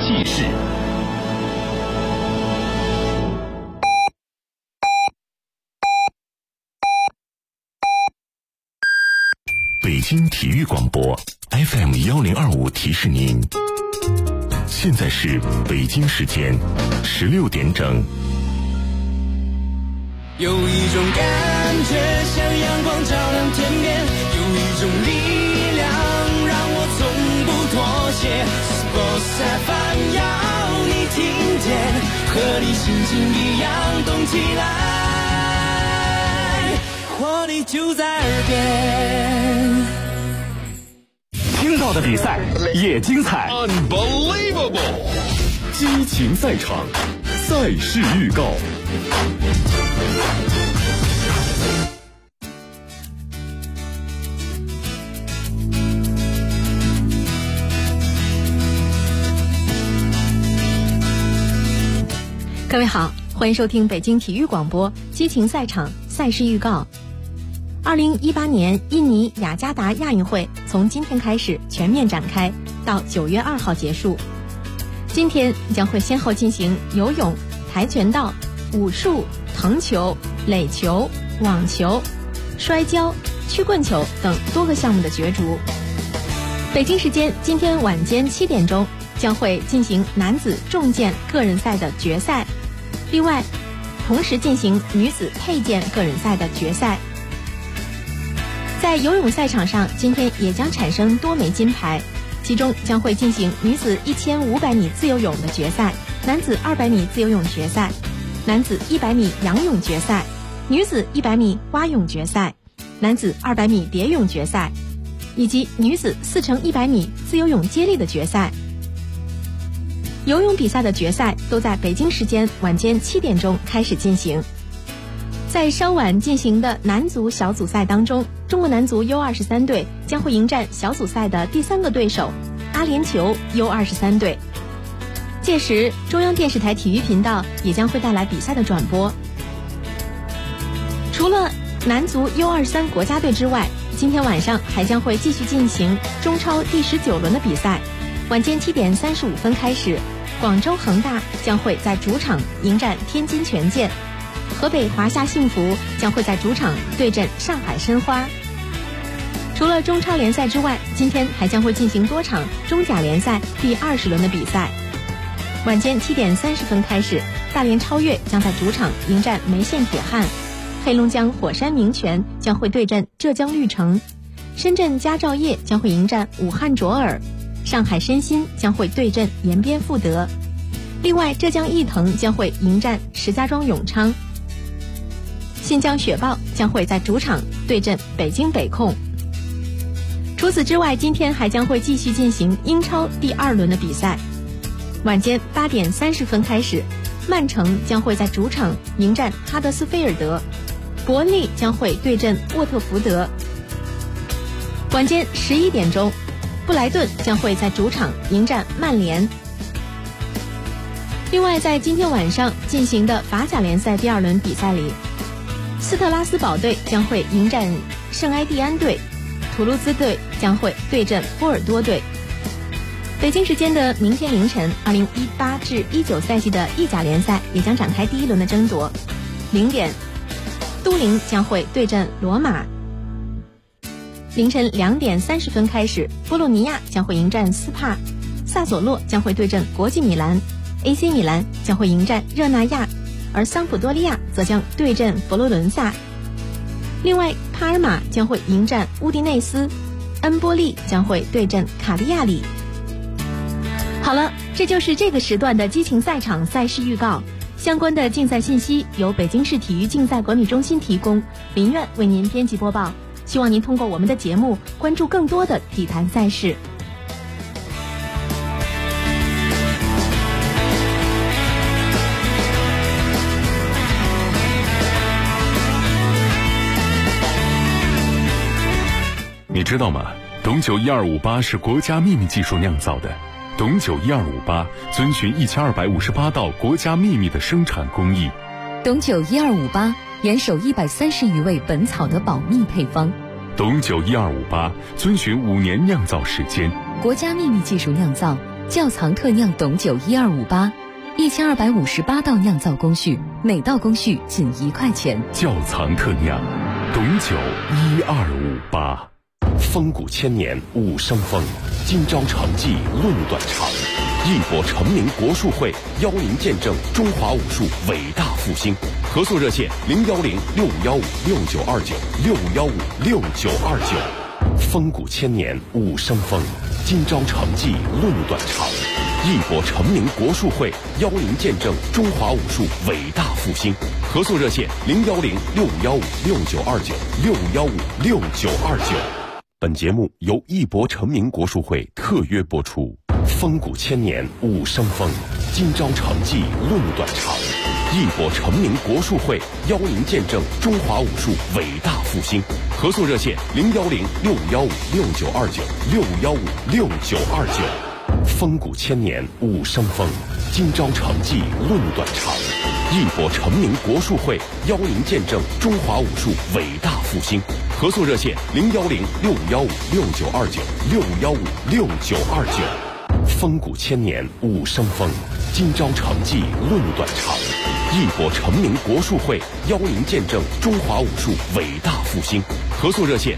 气势。北京体育广播 FM 1025提示您，现在是北京时间16点整。 有一种感觉像阳光照亮天边，有一种力量让我从不妥协。Sports FM 要你听见，和你心情一样动起来，活力就在耳边。 听到的比赛也精彩 Unbelievable 激情赛场，赛事预告。 各位好，欢迎收听北京体育广播激情赛场赛事预告。2018年印尼雅加达亚运会从今天开始全面展开，到9月2号结束。今天将会先后进行游泳、跆拳道、武术、藤球、垒球、网球、摔跤、曲棍球等多个项目的角逐。北京时间今天晚间7点钟将会进行男子重剑个人赛的决赛，另外同时进行女子佩剑个人赛的决赛。在游泳赛场上，今天也将产生多枚金牌，其中将会进行女子1500米自由泳的决赛，男子200米自由泳决赛，男子100米仰泳决赛，女子100米蛙泳决赛，男子200米蝶泳决赛，以及女子4×100米自由泳接力的决赛。游泳比赛的决赛都在北京时间晚间7点钟开始进行。在稍晚进行的男足小组赛当中，中国男足 U23 队将会迎战小组赛的第3个对手阿联酋 U23 队。届时中央电视台体育频道也将会带来比赛的转播。除了男足 U23 国家队之外，今天晚上还将会继续进行中超第19轮的比赛。晚间7点35分开始，广州恒大将会在主场迎战天津权健，河北华夏幸福将会在主场对阵上海申花。除了中超联赛之外，今天还将会进行多场中甲联赛第20轮的比赛。晚间7点30分开始，大连超越将在主场迎战梅县铁汉，黑龙江火山名泉将会对阵浙江绿城，深圳佳兆业将会迎战武汉卓尔，上海申鑫将会对阵延边富德。另外，浙江毅腾将会迎战石家庄永昌，新疆雪豹将会在主场对阵北京北控。除此之外，今天还将会继续进行英超第2轮的比赛。晚间8点30分开始，曼城将会在主场迎战哈德斯菲尔德，伯恩利将会对阵沃特福德。晚间11点钟，布莱顿将会在主场迎战曼联。另外，在今天晚上进行的法甲联赛第2轮比赛里，斯特拉斯堡队将会迎战圣埃蒂安队，图卢兹队将会对阵波尔多队。北京时间的明天凌晨，2018至19赛季的意甲联赛也将展开第1轮的争夺。0点，都灵将会对阵罗马。凌晨2点30分开始，波洛尼亚将会迎战斯帕，萨索洛将会对阵国际米兰， AC 米兰将会迎战热那亚，而桑普多利亚则将对阵佛罗伦萨。另外，帕尔马将会迎战乌迪内斯，恩波利将会对阵卡利亚里。好了，这就是这个时段的激情赛场赛事预告。相关的竞赛信息由北京市体育竞赛管理中心提供，林苑为您编辑播报。希望您通过我们的节目关注更多的体坛赛事。 你知道吗？董酒1258是国家秘密技术酿造的。董酒1258遵循1258道国家秘密的生产工艺。 董酒1258严守130余味本草的保密配方。 董酒1258遵循5年酿造时间， 国家秘密技术酿造， 窖藏特酿董酒1258，1258道酿造工序，每道工序仅1块钱。 窖藏特酿董酒1258。 风骨千年武生风，今朝成绩论短长。义博成名国术会邀您见证中华武术伟大复兴。合作热线：6515-6929，6515-6929。风骨千年武生风，今朝成绩论短长。义博成名国术会邀您见证中华武术伟大复兴。合作热线：6515-6929，6515-6929。本节目由义博成名国术会特约播出。风骨千年武生风，今朝成绩论短长。义博成名国术会邀您见证中华武术伟大复兴。合作热线：6515-6929，6515-6929。风骨千年武生风，今朝成绩论短长。义博成名国术会邀您见证中华武术伟大复兴。合作热线：6515-6929，6515-6929。风骨千年武生风，今朝成绩论短长。义博成名国术会邀您见证中华武术伟大复兴。合作热线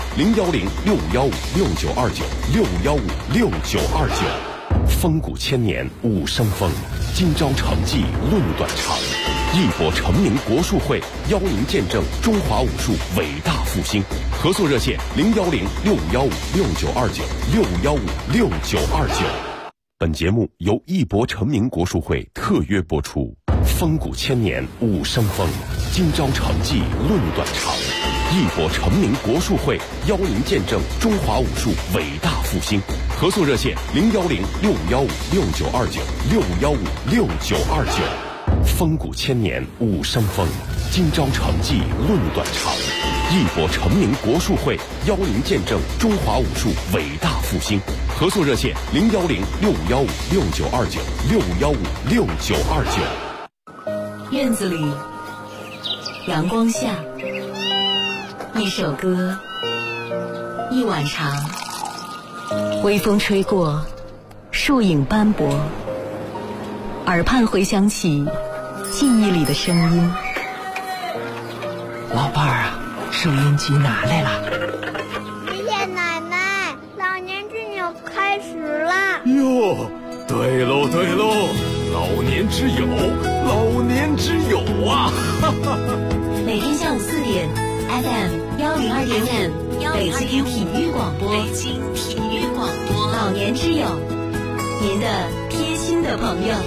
：6515-6929，6515-6929。风骨千年武生风，今朝成绩论短长。义博成名国术会邀您见证中华武术伟大复兴。合作热线：6515-6929，6515-6929。本节目由义博成名国术会特约播出。风骨千年武生风，今朝成绩论短长。义博成名国术会邀您见证中华武术伟大复兴。合作热线：6515-6929，6515-6929。风骨千年武生风，今朝成绩论短长。义博成名国术会邀您见证中华武术伟大复兴。合作热线：6515-6929，6515-6929。 院子里，阳光下，一首歌，一碗茶，微风吹过，树影斑驳，耳畔回响起记忆里的声音。 老伴儿啊，收音机拿来了。 爷爷奶奶，老年之友开始啦！ 哟，对喽对喽，老年之友，老年之友啊！ 每天下午4点 FM102.5北京体育广播，北京体育广播，老年之友，您的贴心的朋友。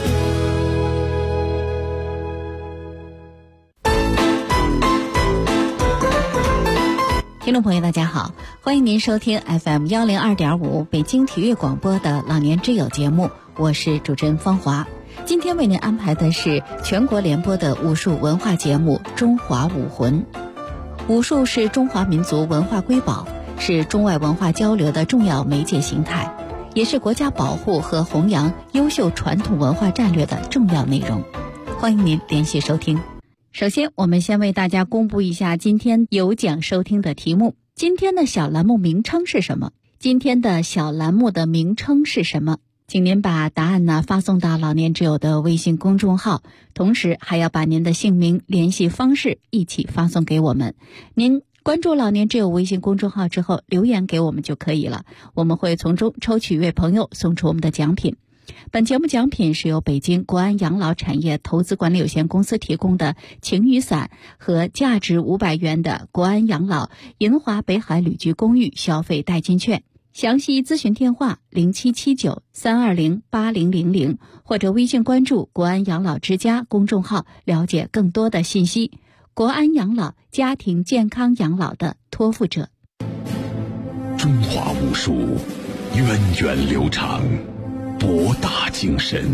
听众朋友大家好，欢迎您收听 FM102.5北京体育广播的老年之友节目，我是主持人方华。今天为您安排的是全国联播的武术文化节目《中华武魂》。武术是中华民族文化瑰宝，是中外文化交流的重要媒介形态，也是国家保护和弘扬优秀传统文化战略的重要内容。欢迎您连续收听。首先，我们先为大家公布一下今天有奖收听的题目。今天的小栏目名称是什么？今天的小栏目的名称是什么？请您把答案呢发送到老年之友的微信公众号，同时还要把您的姓名、联系方式一起发送给我们。您关注老年之友微信公众号之后，留言给我们就可以了，我们会从中抽取一位朋友送出我们的奖品。本节目奖品是由北京国安养老产业投资管理有限公司提供的晴雨伞和价值500元的国安养老银华北海旅居公寓消费代金券。详细咨询电话0779-320-8000，或者微信关注国安养老之家公众号了解更多的信息。国安养老，家庭健康养老的托付者。 中华武术源远流长，博大精深。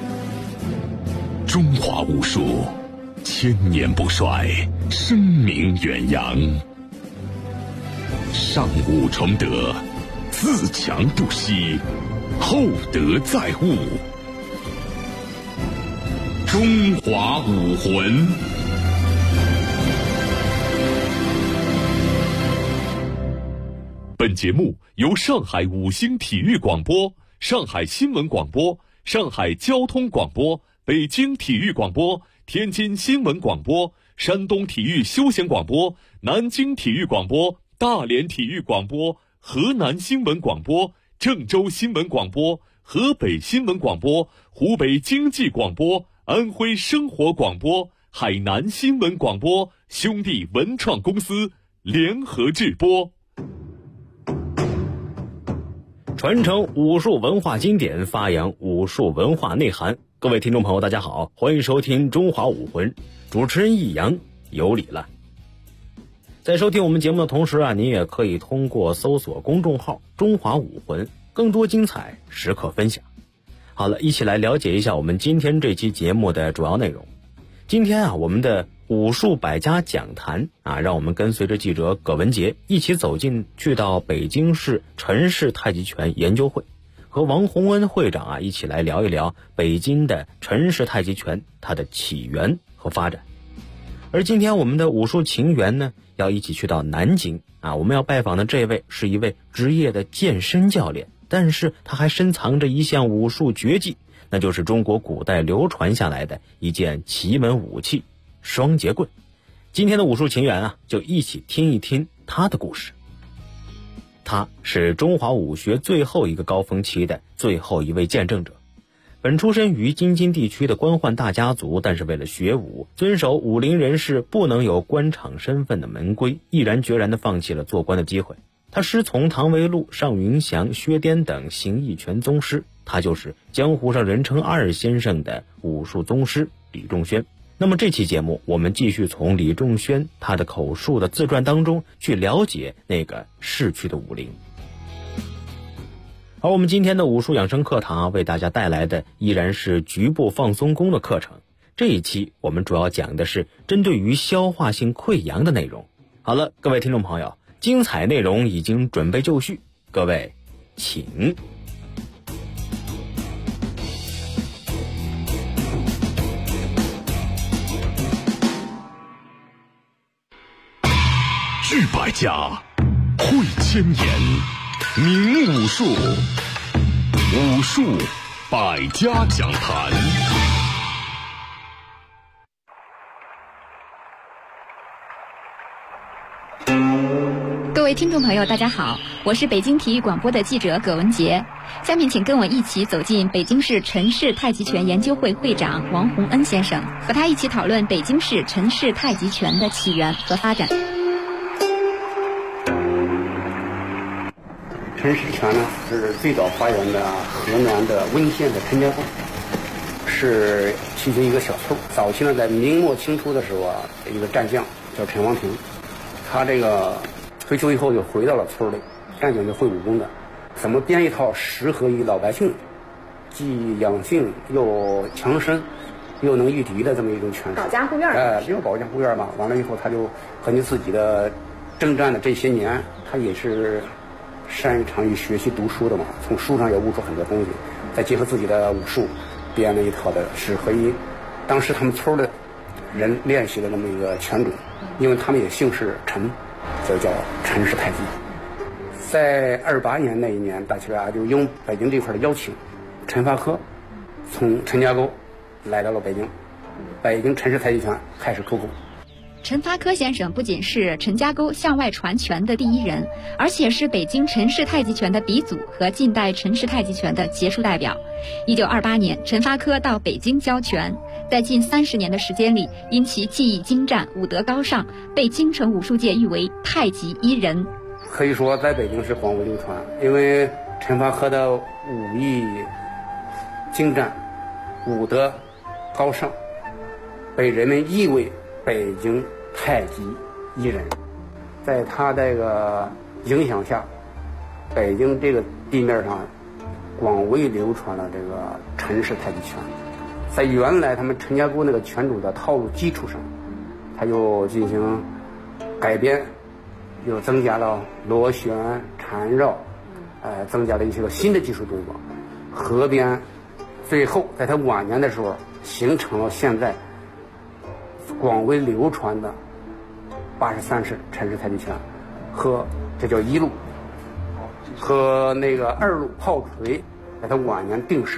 中华武术千年不衰，声名远扬。上武崇德，自强不息，厚德载物。中华武魂。本节目由上海5星体育广播、上海新闻广播上海交通广播、北京体育广播、天津新闻广播、山东体育休闲广播、南京体育广播、大连体育广播、河南新闻广播、郑州新闻广播、河北新闻广播、湖北经济广播、安徽生活广播、海南新闻广播兄弟文创公司联合制播。 传承武术文化经典，发扬武术文化内涵。各位听众朋友大家好，欢迎收听中华武魂，主持人易阳，有礼了。在收听我们节目的同时啊，您也可以通过搜索公众号中华武魂，更多精彩时刻分享。好了，一起来了解一下我们今天这期节目的主要内容。今天啊，我们的武术百家讲坛啊，让我们跟随着记者葛文杰一起走进去到北京市陈氏太极拳研究会，和王洪恩会长啊一起来聊一聊北京的陈氏太极拳它的起源和发展。而今天我们的武术情缘呢，要一起去到南京啊，我们要拜访的这位是一位职业的健身教练，但是他还深藏着一项武术绝技，那就是中国古代流传下来的一件奇门武器双节棍。今天的武术情缘啊，就一起听一听他的故事。他是中华武学最后一个高峰期的最后一位见证者。本出身于京津地区的官宦大家族，但是为了学武，遵守武林人士不能有官场身份的门规，毅然决然地放弃了做官的机会。他师从唐维禄、尚云祥、薛颠等形意拳宗师，他就是江湖上人称二先生的武术宗师李仲轩。那么这期节目，我们继续从李仲轩他的口述的自传当中去了解那个逝去的武林。而我们今天的武术养生课堂为大家带来的依然是局部放松功的课程。这一期我们主要讲的是针对于消化性溃疡的内容。好了，各位听众朋友，精彩内容已经准备就绪，各位请。 聚百家，汇千言，明武术，武术百家讲坛。 各位听众朋友大家好，我是北京体育广播的记者葛文杰。下面请跟我一起走进北京市陈氏太极拳研究会会长王洪恩先生，和他一起讨论北京市陈氏太极拳的起源和发展。 陈氏拳呢，是最早发源的河南的温县的陈家沟，是其中一个小村。早期呢，在明末清初的时候啊，一个战将叫陈王庭，他这个退休以后就回到了村里，战将就会武功的，怎么编一套适合于老百姓，既养性又强身又能御敌的这么一种拳术， 保家护院比较保家护院嘛。完了以后，他就根据自己的征战的这些年，他也是擅长于学习读书的嘛，从书上也悟出很多东西，再结合自己的武术，编了一套的适合于当时他们村的人练习的那么一个拳种，因为他们也姓氏陈，所以叫陈氏太极。在28年那一年，大家就用北京这块的邀请，陈发科从陈家沟来到了北京，北京陈氏太极拳开始突破。 陈发科先生不仅是陈家沟向外传拳的第一人，而且是北京陈氏太极拳的鼻祖和近代陈氏太极拳的杰出代表。1928年，陈发科到北京教拳，在近30年的时间里，因其技艺精湛、武德高尚，被京城武术界誉为太极一人。 可以说在北京是广为流传，因为陈发科的武艺精湛、武德高尚，被人们誉为北京太极一人。在他这个影响下，北京这个地面上广为流传了这个陈氏太极拳。在原来他们陈家沟那个拳种的套路基础上，他又进行改编，又增加了螺旋、缠绕，增加了一些个新的技术动作，合编，最后在他晚年的时候，形成了现在广为流传的83式陈氏太极拳，和这叫一路，和那个2路炮锤，在他晚年定式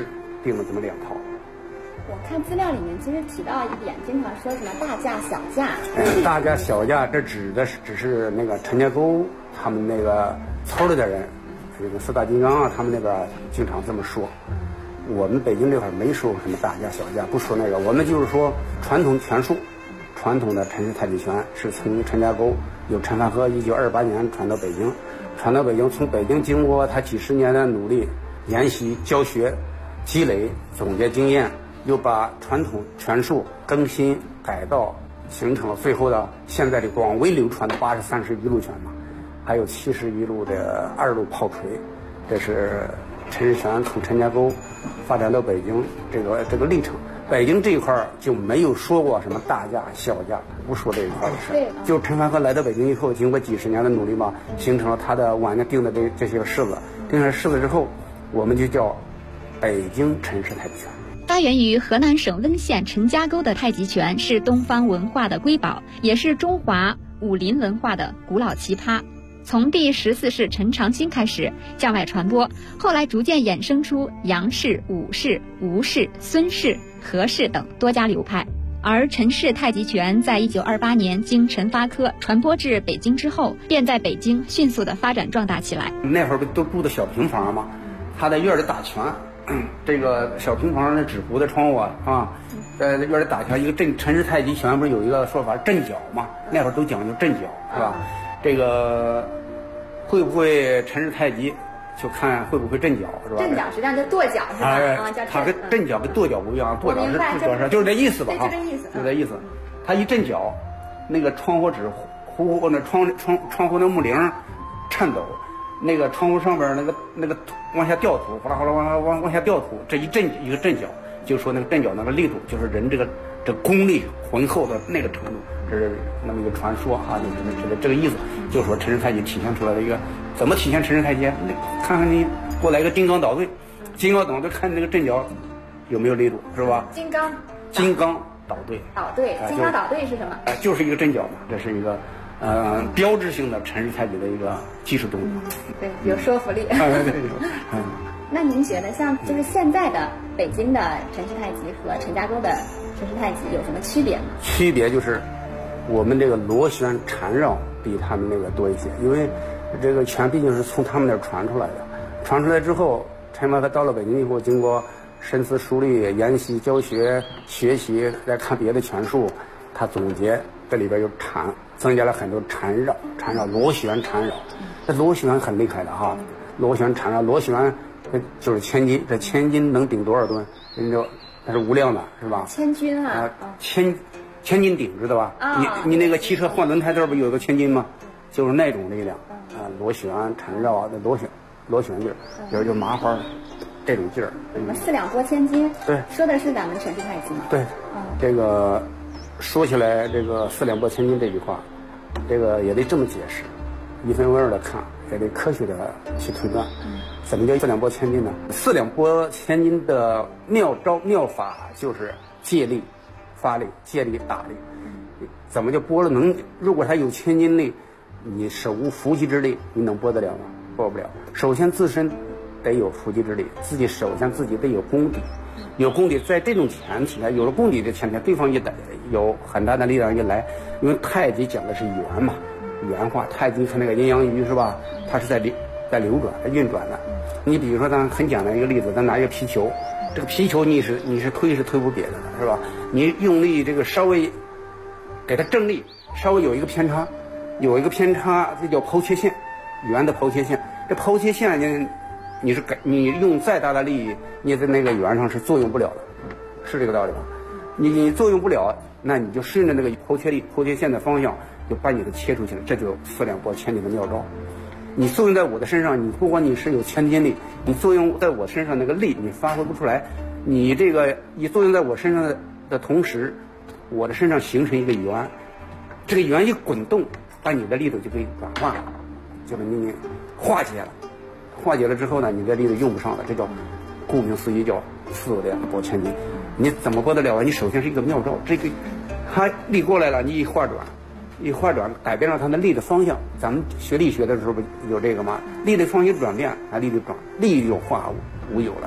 定了这么2套。 我看资料里面其实提到一点，经常说什么大架小架。 大架小架，这指的只是那个陈家沟他们那个村里的人，这个4大金刚啊，他们那边经常这么说。我们北京这块没说什么大架小架，不说那个，我们就是说传统拳术，传统的陈氏太极拳是从陈家沟由陈发科1928年传到北京，从北京经过他几十年的努力研习教学积累总结经验，又把传统拳术更新改造，形成了最后的现在的广为流传的80-31路拳嘛，还有71路的2路炮锤，这是陈氏拳从陈家沟发展到北京这个历程。北京这一块就没有说过什么大架小架，不说这一块的事。就陈发科来到北京以后，经过几十年的努力嘛，形成了他的晚年定的这些式子。定下式子之后，我们就叫北京陈氏太极拳。 发源于河南省温县陈家沟的太极拳是东方文化的瑰宝，也是中华武林文化的古老奇葩。从第14世陈长兴开始向外传播，后来逐渐衍生出杨氏、武氏、吴氏、孙氏、何氏等多家流派。而陈氏太极拳在1928年经陈发科传播至北京之后，便在北京迅速的发展壮大起来。 那会儿不都住的小平房嘛，他在院里打拳，这个小平房的纸糊的窗户啊，在院里打拳，一个陈氏太极拳不是有一个说法震脚嘛？那会儿都讲究震脚是吧？这个会不会陈氏太极，就看会不会震脚是吧？ 震脚实际上就跺脚是吧？ 它跟震脚跟跺脚不一样，跺脚是就是这意思吧？ 就这意思， 就这意思。它一震脚，那个窗户纸糊那窗户那木铃颤抖，那个窗户上边那个往下掉土，哗啦哗啦往下掉土，这一个震脚，就说那个震脚那个力度，就是人这功力浑厚的那个程度。这是那么一个传说啊，就是这个意思，就是说陈氏太极体现出来的一个怎么体现陈氏太极？看看你过来一个金刚倒对，看那个震脚有没有力度是吧？金刚倒对， 金刚倒对是什么？ 就是一个震脚嘛，这是一个标志性的陈氏太极的一个技术动作， 对，有说服力。那您觉得像就是现在的北京的陈氏太极和陈家沟的陈氏太极有什么区别吗？ 区别就是我们这个螺旋缠绕比他们那个多一些，因为这个拳毕竟是从他们那儿传出来的，传出来之后，陈发科到了北京以后，经过深思熟虑、研习、教学、学习，再看别的拳术，他总结这里边有增加了很多缠绕、螺旋缠绕。这螺旋很厉害的哈，螺旋缠绕，螺旋就是千斤，这千斤能顶多少吨？人家那是无量的，是吧？ 千斤啊， 千斤顶知道吧？你那个汽车换轮胎这儿不有个千斤吗？就是那种力量啊，螺旋缠绕啊，那螺旋劲儿，就是麻花这种劲儿。 什么4两拨千斤？ 对， 说的是咱们陈氏太极吗？ 对，这个说起来，这个4两拨千斤这句话，这个也得这么解释，一分为二的看，也得科学的去推断。怎么叫4两拨千斤呢？4两拨千斤的妙法就是借力发力，借力打力。怎么就拨了如果他有千斤力，你手无缚鸡之力，你能拨得了吗？拨不了。首先自身得有缚鸡之力，首先自己得有功底，有功底，在这种前提下，有了功底的前提，对方也得有很大的力量一来，因为太极讲的是圆嘛，圆化。太极看那个阴阳鱼是吧？它是在流转、在运转的。你比如说，咱很简单一个例子，咱拿一个皮球，这个皮球你是推不瘪的，是吧？你用力这个稍微给它正力，稍微有一个偏差，这叫抛切线，圆的抛切线。这抛切线呢，你用再大的力，你在那个圆上是作用不了的，是这个道理吧？你作用不了，那你就顺着那个抛切线的方向，就把你的切出去了，这就4两拨千斤的妙招。你作用在我的身上，你不管你是有千斤力，你作用在我身上那个力你发挥不出来，你这个一作用在我身上的同时，我的身上形成一个圆，这个圆一滚动，把你的力度就给转化了，就给你化解了。化解了之后呢，你的力度用不上了，这叫顾名思义叫4两拨千斤。你怎么拨得了啊？你首先是一个妙招，这个它力过来了，你一化转，改变了它的力的方向。咱们学力学的时候不有这个吗？力的方向转变，力就化无有了，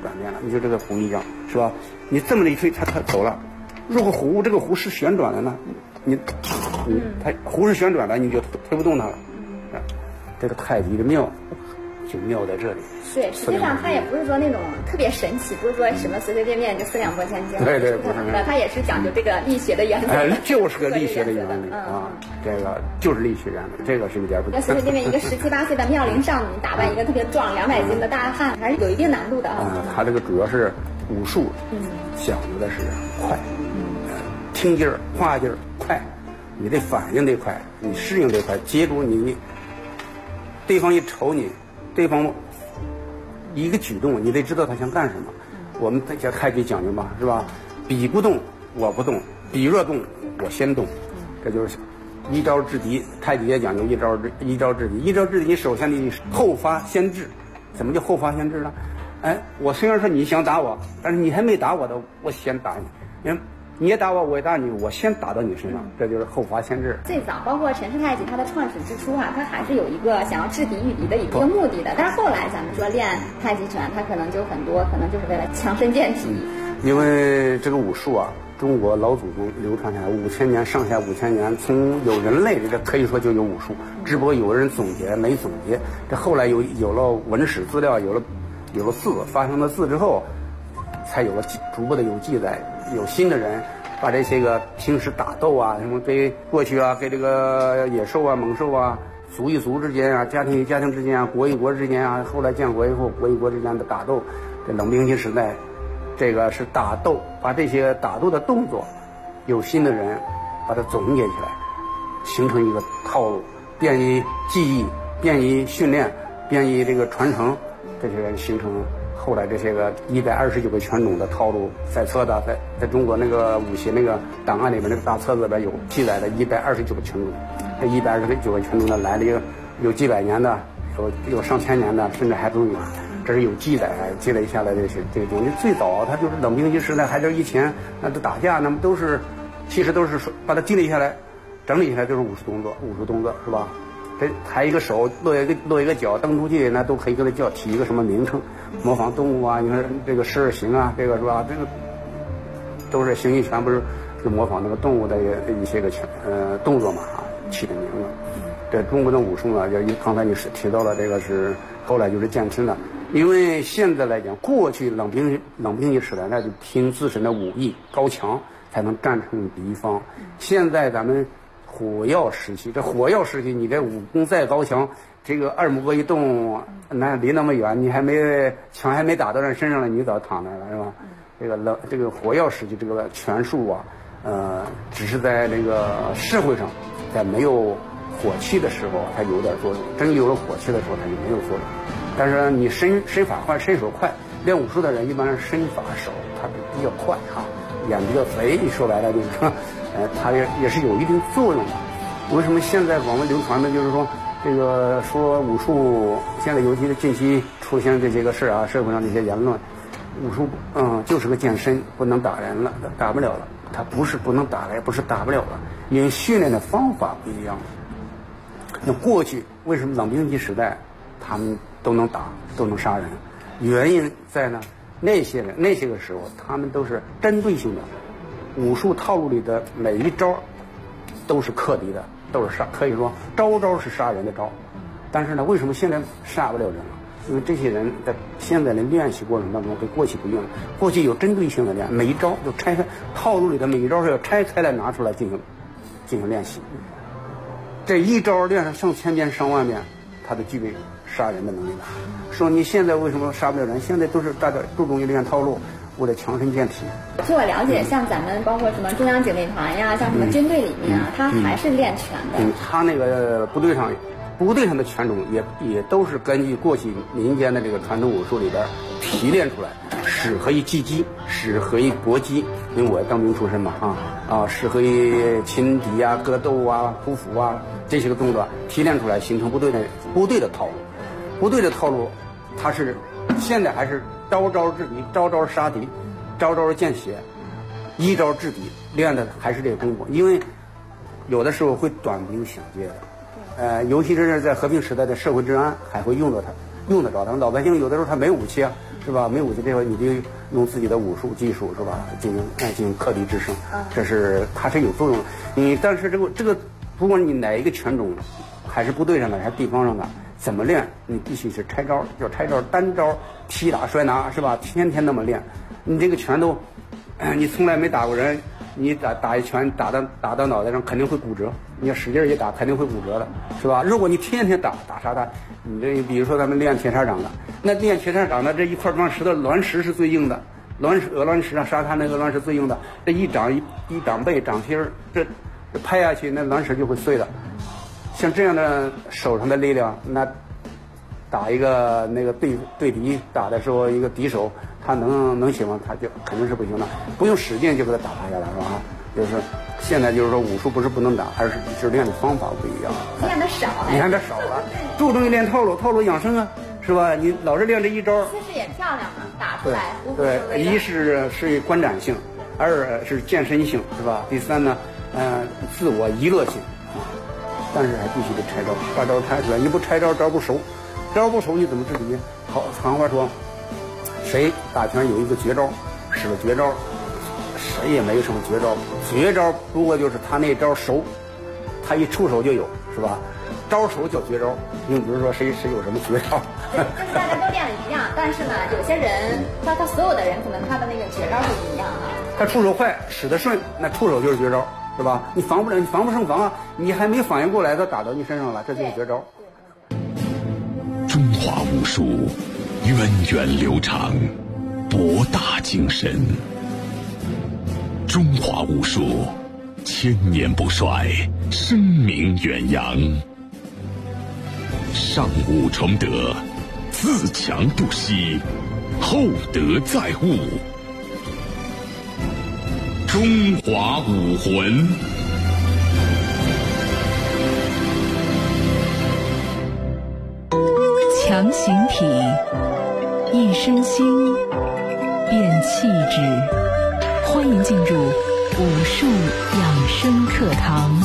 转变了。你就这个壶一样，是吧？你这么一吹，它走了。如果这个壶是旋转的呢，它壶是旋转的，你就推不动它了。这个太极的妙就妙在这里。 对，实际上它也不是说那种特别神奇，不是说什么随随便便就4两拨千斤， 对， 不是的，它也是讲究这个力学的原则。 就是个力学的原理啊，这个就是力学原理，这个是一点不。 要随随便便一个17、18岁的妙龄少女打扮一个特别壮200斤的大汉，还是有一定难度的啊。 它这个主要是武术，讲究的是快，听劲儿、画劲儿快，你的反应得快，你适应得快，接住你。对方一瞅你，对方一个举动，你得知道他想干什么。我们在太极讲究嘛，是吧？彼不动，我不动；彼若动，我先动。这就是一招制敌。太极也讲究一招制敌。一招制敌，你首先得后发先至。怎么叫后发先至呢？哎，我虽然说你想打我，但是你还没打我的，我先打你。你也打我，我也打你，我先打到你身上，这就是后发先至。 最早包括陈氏太极，它的创始之初啊，它还是有一个想要制敌御敌的一个目的的。但是后来咱们说练太极拳，它可能就很多，可能就是为了强身健体。 因为这个武术啊，中国老祖宗流传下来5000年，上下5000年，从有人类这可以说就有武术，只不过有人总结没总结。这后来有了文史资料，有了字，发生了字之后，才有了逐步的有记载。有新的人把这些个平时打斗啊，什么给过去啊，给这个野兽啊、猛兽啊，族与族之间啊，家庭与家庭之间啊，国与国之间啊，后来建国以后，国与国之间的打斗，这冷兵器时代，这个是打斗，把这些打斗的动作，有新的人把它总结起来，形成一个套路，便于记忆，便于训练，便于这个传承，这些人形成。后来这些个129个拳种的套路，在册的在中国那个武协那个档案里面那个大册子里边有记载的129个拳种，这129个拳种呢来了有几百年的，有上千年的，甚至还都有，这是有记载积累下来的这个东西。最早它就是冷兵器时代，还是以前那都打架，那么其实都是把它积累下来，整理下来就是武术动作是吧？这抬一个手，落一个脚，蹬出去，那都可以给它起一个什么名称，模仿动物啊，你看这个12形啊，这个是吧？这个都是形意拳，不是模仿那个动物的一些个动作嘛啊，起的名字。这中国的武术呢，刚才你是提到了这个是后来就是健身了，因为现在来讲，过去冷兵器时代，那就凭自身的武艺高强才能战胜敌方，现在咱们。火药时期，你这武功再高强，这个二目一动，那离那么远，你枪还没打到人身上了，你早躺那了，是吧？这个火药时期，这个拳术啊，只是在这个社会上，在没有火器的时候，它有点作用；真有了火器的时候，它就没有作用。但是你身法快，身手快，练武术的人一般身法手，他比较快啊，眼比较贼，说白了就是说。它也是有一定作用的。为什么现在广为流传的就是说，这个说武术现在尤其是近期出现这些个事啊，社会上这些言论，武术就是个健身，不能打人了，打不了了。它不是不能打了，也不是打不了了，因为训练的方法不一样。那过去为什么冷兵器时代他们都能打，都能杀人？原因在呢，那些个时候他们都是针对性的。武术套路里的每一招都是克敌的，都是可以说招招是杀人的招。但是呢，为什么现在杀不了人了？因为这些人在现在的练习过程当中跟过去不一样，过去有针对性的练，每一招就拆开，套路里的每一招是要拆开来拿出来进行练习。这一招练上千遍上万遍，他就具备杀人的能力了。说你现在为什么杀不了人？现在都是大家注重于练套路。为了强身健体， 据我了解，像咱们包括什么中央警卫团呀，像什么军队里面啊，他还是练拳的。 他那个部队上的拳种也都是根据过去民间的这个传统武术里边提炼出来，适合于击击，适合于搏击。因为我当兵出身嘛，适合于擒敌啊、格斗啊、匍匐啊这些个动作提炼出来，形成部队的套路。部队的套路，它是现在还是。招招制敌，招招杀敌，招招见血，一招制敌，练的还是这个功夫。因为有的时候会短兵相接的，尤其是在和平时代的社会治安还会用得着他们老百姓有的时候他没武器啊， 是吧？没武器这回你就用自己的武术技术是吧？进行克敌制胜，这是它是有作用的。但是这个，不管你哪一个拳种，还是部队上的还是地方上的，怎么练，你必须是拆招，叫拆招单招踢打摔拿是吧？天天那么练，你这个拳头，你从来没打过人。你打一拳打到脑袋上肯定会骨折，你要使劲一打肯定会骨折的，是吧？如果你天天打杀他，你这比如说咱们练铁砂掌的，那练铁砂掌的这一块砖石的卵石是最硬的，鹅卵石啊，沙滩那个卵石最硬的，这一掌背掌心儿，这拍下去那卵石就会碎的。像这样的手上的力量，那打一个那个对敌打的时候，一个敌手他能行吗？他就肯定是不行的，不用使劲就给他打趴下来，是吧？就是现在就是说武术不是不能打，而是练的方法不一样， 练的少， 练的少了，注重于练套路养生啊，是吧？你老是练这一招， 姿势也漂亮嘛，打出来。 对，一是观展性，二是健身性，是吧？第三呢，自我娱乐性，但是还必须得拆招，把招拆出来，你不拆招不熟。招不熟你怎么制敌？好，常话说，谁打拳有一个绝招，使了绝招，谁也没有什么绝招。绝招不过就是他那招熟，他一出手就有，是吧？招熟叫绝招，并不是说谁有什么绝招。 就是大家都练的一样，但是呢，有些人他所有的人可能他的那个绝招不一样啊。 他出手快，使得顺，那出手就是绝招，是吧？你防不了，你防不胜防啊！你还没反应过来，他打到你身上了，这就是绝招。 中华武术源远流长，博大精深。中华武术千年不衰，声名远扬。上武崇德，自强不息，厚德载物。中华武魂。 强形体，一身心，变气质。欢迎进入武术养生课堂。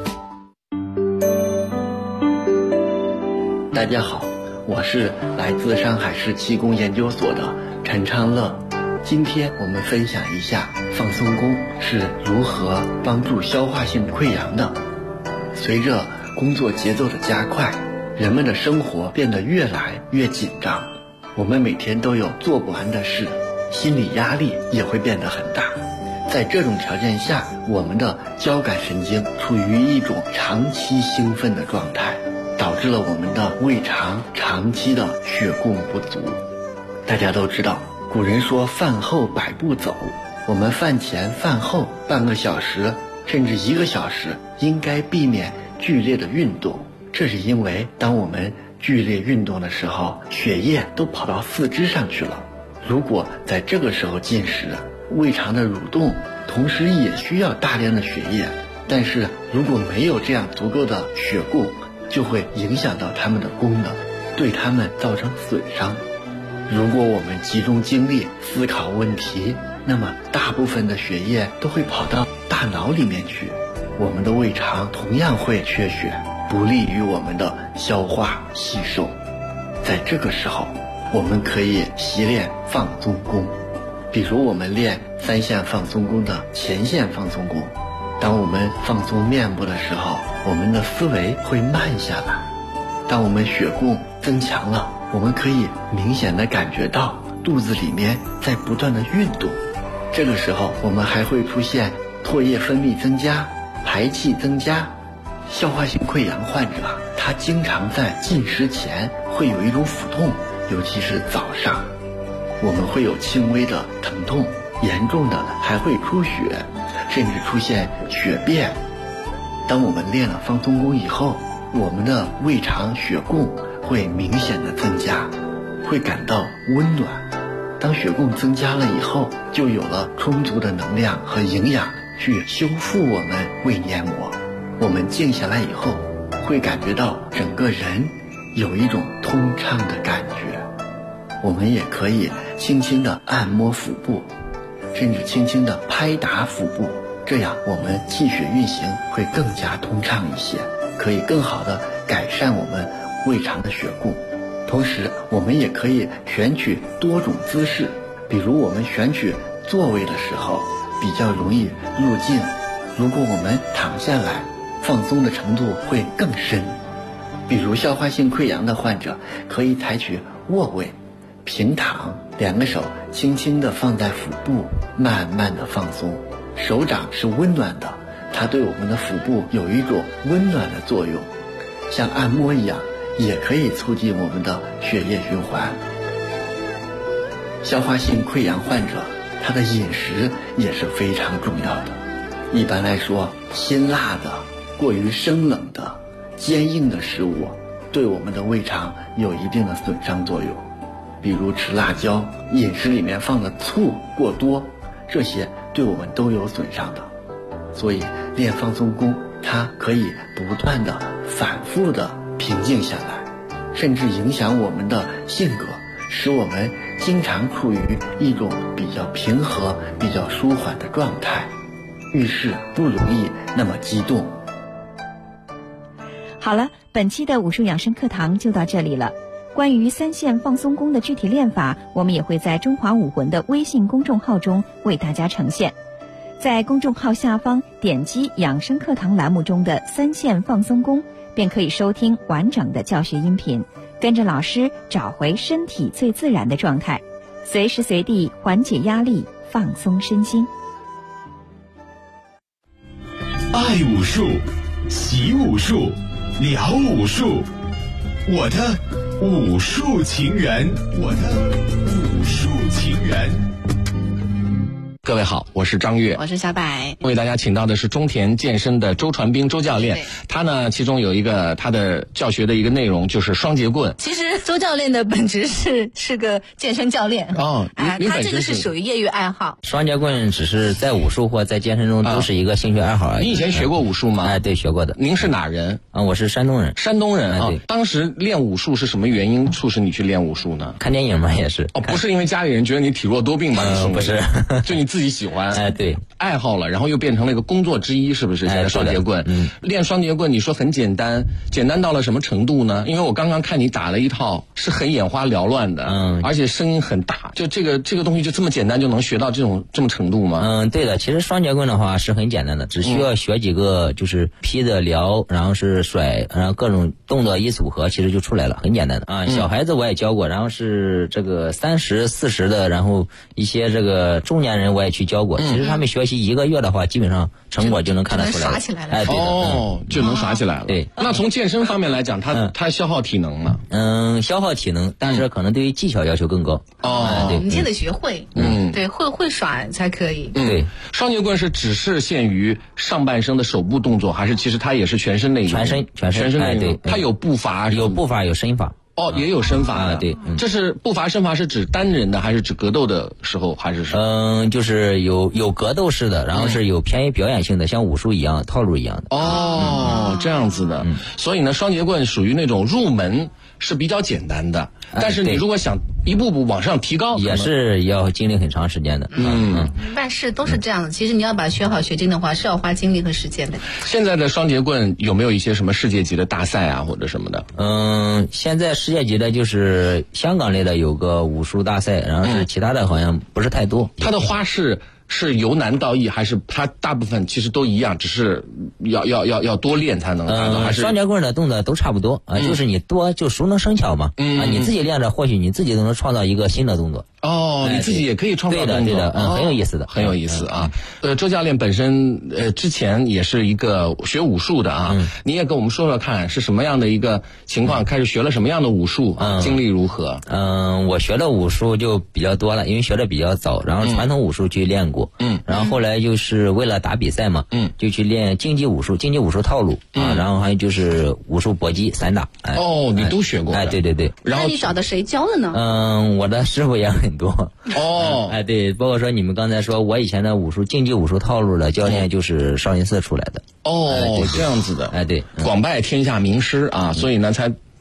大家好，我是来自上海市气功研究所的陈昌乐。今天我们分享一下放松功是如何帮助消化性溃疡的。随着工作节奏的加快，人们的生活变得越来越紧张，我们每天都有做不完的事，心理压力也会变得很大。在这种条件下，我们的交感神经处于一种长期兴奋的状态，导致了我们的胃肠长期的血供不足。大家都知道，古人说饭后百步走，我们饭前饭后半个小时甚至1个小时应该避免剧烈的运动。这是因为当我们剧烈运动的时候，血液都跑到四肢上去了。如果在这个时候进食，胃肠的蠕动同时也需要大量的血液，但是如果没有这样足够的血供，就会影响到它们的功能，对它们造成损伤。如果我们集中精力思考问题，那么大部分的血液都会跑到大脑里面去，我们的胃肠同样会缺血，不利于我们的消化吸收。在这个时候，我们可以习练放松功，比如我们练3线放松功的前线放松功。当我们放松面部的时候，我们的思维会慢下来。当我们血供增强了，我们可以明显的感觉到肚子里面在不断的运动。这个时候我们还会出现唾液分泌增加，排气增加。消化性溃疡患者他经常在进食前会有一种腹痛，尤其是早上，我们会有轻微的疼痛，严重的还会出血，甚至出现血便。当我们练了放松功以后，我们的胃肠血供会明显的增加，会感到温暖。当血供增加了以后，就有了充足的能量和营养去修复我们胃黏膜。我们静下来以后，会感觉到整个人有一种通畅的感觉。我们也可以轻轻地按摩腹部，甚至轻轻地拍打腹部，这样我们气血运行会更加通畅一些，可以更好地改善我们胃肠的血供。 同时我们也可以选取多种姿势，比如我们选取座位的时候比较容易入静，如果我们躺下来，放松的程度会更深。比如消化性溃疡的患者可以采取卧位，平躺，2个手轻轻地放在腹部，慢慢地放松。手掌是温暖的，它对我们的腹部有一种温暖的作用，像按摩一样，也可以促进我们的血液循环。消化性溃疡患者，他的饮食也是非常重要的。一般来说，辛辣的、过于生冷的、坚硬的食物对我们的胃肠有一定的损伤作用，比如吃辣椒，饮食里面放的醋过多，这些对我们都有损伤的。所以练放松功，它可以不断的反复的平静下来，甚至影响我们的性格，使我们经常处于一种比较平和、比较舒缓的状态，遇事不容易那么激动。 好了，本期的武术养生课堂就到这里了。关于3线放松功的具体练法，我们也会在中华武魂的微信公众号中为大家呈现。在公众号下方点击养生课堂栏目中的3线放松功，便可以收听完整的教学音频，跟着老师找回身体最自然的状态，随时随地缓解压力，放松身心。 爱武术，习武术，聊武术，我的武术情缘，我的武术情缘。 各位好，我是张悦， 我是小柏。 为大家请到的是中田健身的周传斌周教练，他呢其中有一个他的教学的一个内容就是双节棍。 其实周教练的本质是个健身教练哦， 他这个是属于业余爱好。 双节棍只是在武术或在健身中都是一个兴趣爱好而已。 你以前学过武术吗？ 哎，对，学过的。 您是哪人？ 我是山东人。 山东人啊。 对。 当时练武术是什么原因促使你去练武术呢？ 看电影嘛，也是。 哦，不是因为家里人觉得你体弱多病吧？ 不是， 就你自己喜欢。 哎，对， 爱好了，然后又变成了一个工作之一，是不是？现在双节棍，练双节棍，你说很简单，简单到了什么程度呢？因为我刚刚看你打了一套，是很眼花缭乱的，而且声音很大，就这个东西就这么简单就能学到这么程度吗？ 对的，其实双节棍的话是很简单的，只需要学几个就是劈的撩，然后是甩，然后各种动作一组合，其实就出来了，很简单的啊。小孩子我也教过，然后是这个30、40的，然后一些这个中年人我也去教过。其实他们学习1个月的话，基本上成果就能看得出来了。 耍起来了。 哎，对的。 哦，就能耍起来了。 对。 那从健身方面来讲，它消耗体能吗？ 消耗体能，但是可能对于技巧要求更高。 哦， 对。 你先得学会。对，会耍才可以。 对。 双节棍是只是限于上半身的手部动作，还是其实它也是全身的一种？ 全身的。 对。它有步伐， 有步伐，有身法。 哦，也有身法的， 对。 这是步伐身法是指单人的，还是指格斗的时候，还是什么？ 就是有格斗式的，然后是有偏于表演性的，像武术一样套路一样的。 哦，这样子的。所以呢，双节棍属于那种入门是比较简单的，但是你如果想一步步往上提高， 也是要经历很长时间的。 万事都是这样的。其实你要把学好学精的话，是要花精力和时间的。 现在的双节棍有没有一些什么世界级的大赛啊，或者什么的？ 现在世界级的就是香港类的有个武术大赛，然后是其他的好像不是太多。 它的花式是由难到易，还是它大部分其实都一样，只是要多练才能达到？还是双节棍的动作都差不多啊，就是你多就熟能生巧嘛。你自己练着，或许你自己都能创造一个新的动作。 哦，你自己也可以创造动作。 对的，很有意思的， 很有意思啊。周教练本身之前也是一个学武术的啊，你也跟我们说说看是什么样的一个情况，开始学了什么样的武术，经历如何？ 我学的武术就比较多了，因为学的比较早，然后传统武术去练过。然后后来就是为了打比赛嘛，就去练竞技武术套路啊，然后还有就是武术搏击散打。 哦，你都学过？ 哎，对。 然后你找的谁教的呢？ 我的师傅也很多。 哦， 哎，对，包括说你们刚才说我以前的竞技武术套路的教练就是少林寺出来的。 哦，这样子的。 哎，对， 广拜天下名师啊，所以呢才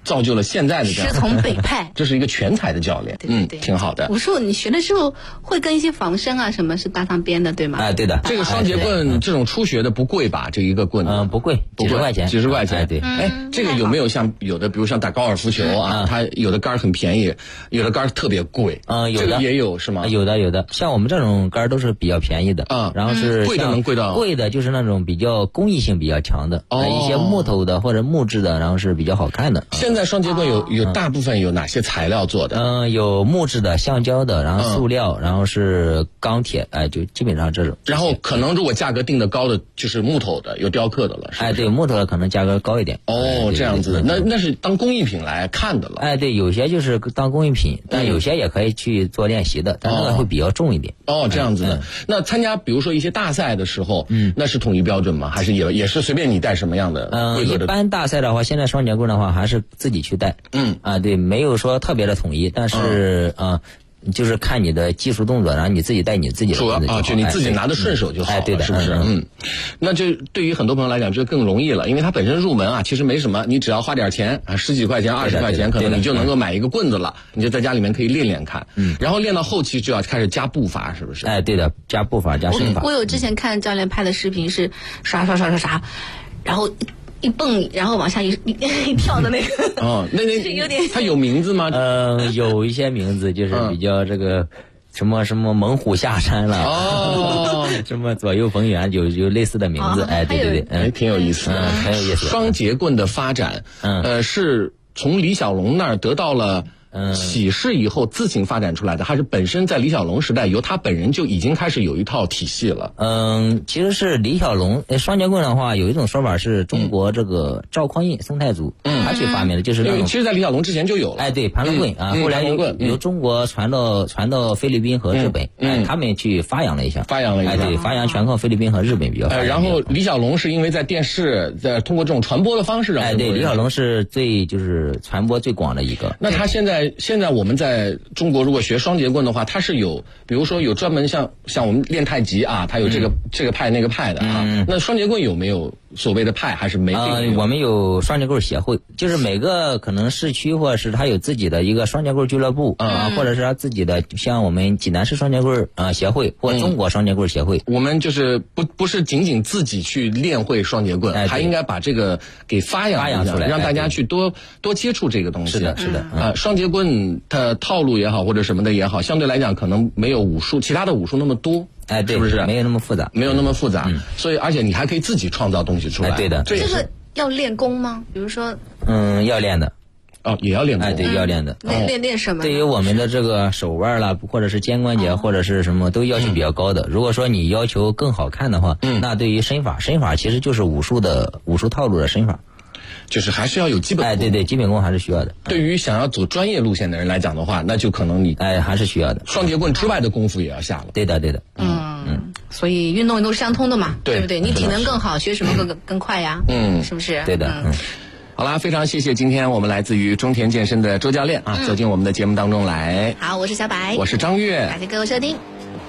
造就了现在的这样。 师从北派， 这是一个全才的教练， 对， 挺好的。 武术你学的时候会跟一些防身啊什么是搭上边的，对吗？ 对的。 这个双节棍这种初学的不贵吧？这一个棍子不贵，几十块钱。 几十块钱， 对。 这个有没有像有的，比如像打高尔夫球啊，它有的杆很便宜，有的杆特别贵。 有的这个也有是吗？ 有的，像我们这种杆都是比较便宜的。然后是贵的能贵到贵的就是那种比较工艺性比较强的，一些木头的或者木质的，然后是比较好看的。 现在双节棍有大部分有哪些材料做的？ 有木质的、橡胶的，然后塑料，然后是钢铁，就基本上这种。 然后可能如果价格定的高的，就是木头的，有雕刻的了，是吧？ 对，木头的可能价格高一点。 这样子的，那是当工艺品来看的了。 对，有些就是当工艺品，但有些也可以去做练习的，但那个会比较重一点。 这样子的。那参加比如说一些大赛的时候，那是统一标准吗？还是也是随便你带什么样的规格的？ 一般大赛的话，现在双节棍的话还是自己去带。对，没有说特别的统一，但是就是看你的技术动作，然后你自己带你自己的主要就你自己拿得顺手就好了， 对的， 是不是？那就对于很多朋友来讲，这更容易了，因为它本身入门其实没什么，你只要花点钱10几块钱、20块钱，可能你就能够买一个棍子了，你就在家里面可以练练看。然后练到后期就要开始加步伐，是不是？ 对的，加步伐、加身法。 我有之前看教练拍的视频是刷，然后一蹦，然后往下一跳的那个。 那有点。 它有名字吗？ 有一些名字就是比较这个。什么猛虎下山了，什么左右逢源，有类似的名字，对， 挺有意思的， 很有意思。 双节棍的发展，是从李小龙那儿得到了启示以后自行发展出来的，还是本身在李小龙时代由他本人就已经开始有一套体系了？ 其实是李小龙双节棍的话，有一种说法是中国这个赵匡胤宋太祖他去发明的，就是那种其实在李小龙之前就有了。 对，盘龙棍后来由中国传到菲律宾和日本，他们去发扬了一下，对，发扬全靠菲律宾和日本比较。 然后李小龙是因为在电视通过这种传播的方式让对，李小龙是就是传播最广的一个。 那他现在我们在中国如果学双节棍的话，它是有，比如说有专门像我们练太极它有这个派那个派的那双节棍有没有所谓的派，还是没？ 我们有双节棍协会，就是每个可能市区或者是他有自己的一个双节棍俱乐部或者是他自己的，像我们济南市双节棍协会或中国双节棍协会。 我们就是不是仅仅自己去练会双节棍，还应该把这个给发扬出来， 让大家去多接触这个东西。 是的， 双节棍它套路也好或者什么的也好，相对来讲可能没有其他的武术那么多。 对， 是不是没有那么复杂？ 没有那么复杂，所以而且你还可以自己创造东西出来。 对的， 这个要练功吗？比如说， 要练的。 也要练功。 对，要练的。 练什么？ 对于我们的这个手腕啦，或者是肩关节，或者是什么，都要求比较高的。如果说你要求更好看的话，那对于身法其实就是武术套路的身法。 就是还是要有基本功。 对，基本功还是需要的。 对于想要走专业路线的人来讲的话，那就可能你还是需要的。 双节棍之外的功夫也要下了。 对的。 所以运动都是相通的嘛，对不对？你体能更好，学什么更快呀？是不是？ 对的。 好啦，非常谢谢今天我们来自于中田健身的周教练走进我们的节目当中来。 好，我是小白， 我是张悦， 感谢各位收听。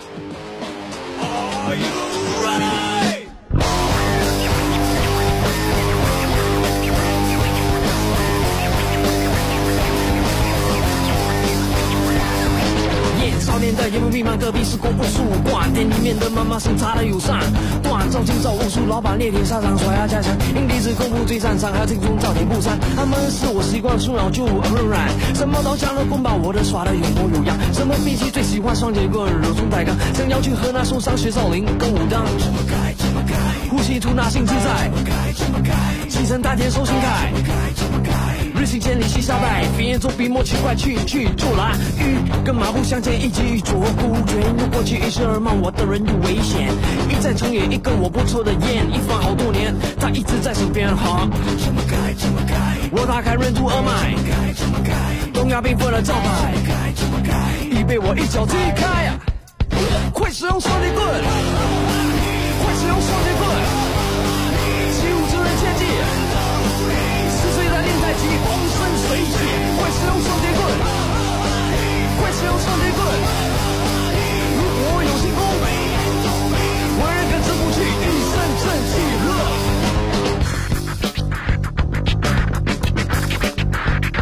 少年的烟雾弥漫，隔壁是国务术馆，店里面的妈妈审查的友善，短照今朝武术老板猎铁沙场甩牙加强，因敌子功夫最擅长，还听从照点不散。他们是我习惯出脑就不软，什么刀枪的棍把我的耍的有模有样，什么兵器最喜欢双节棍，柔中带刚，想要去河南受伤学少林跟武当，怎么改怎么改，呼吸吐纳心自在，怎么改怎么改，气沉丹田收心开，怎么改怎么改，日行千里系腰带，飞檐走笔墨奇怪去做来鱼，跟马步相见一击一左孤拳，如果去一时而慢我的人有危险，一战成也一根我不抽的烟，一放好多年他一直在身边哈，怎么改怎么改，我打开任督二脉，怎么改怎么改，东亚病夫的招牌，怎么改怎么改，已被我一脚踢开啊，快使用双节棍，快使用双节棍，习武之人切记，10岁在练太极风生水起，快使用双节棍，快使用双节棍，如果有心功，为人跟之不去，一身正气热。